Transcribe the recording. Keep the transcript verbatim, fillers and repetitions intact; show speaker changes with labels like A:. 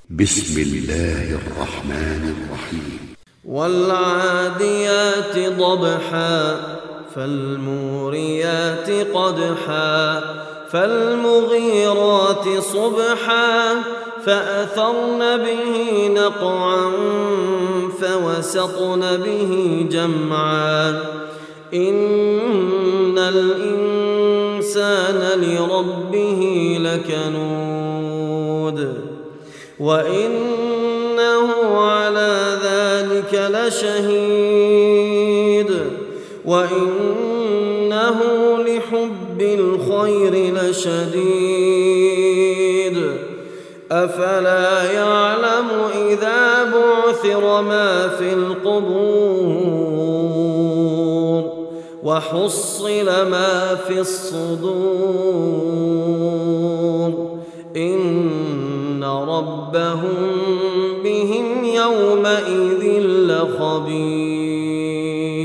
A: بسم الله الرحمن الرحيم.
B: والعاديات ضبحا فالموريات قدحا فالمغيرات صبحا فأثرن به نقعا فوسطن به جمعا إن الإنسان لربه لكنود وإنه على ذلك لشهيد وإنه لحب الخير لشديد أفلا يعلم إذا بعثر ما في القبور وحصل ما في الصدور إن ربهم بهم يومئذ لخبير.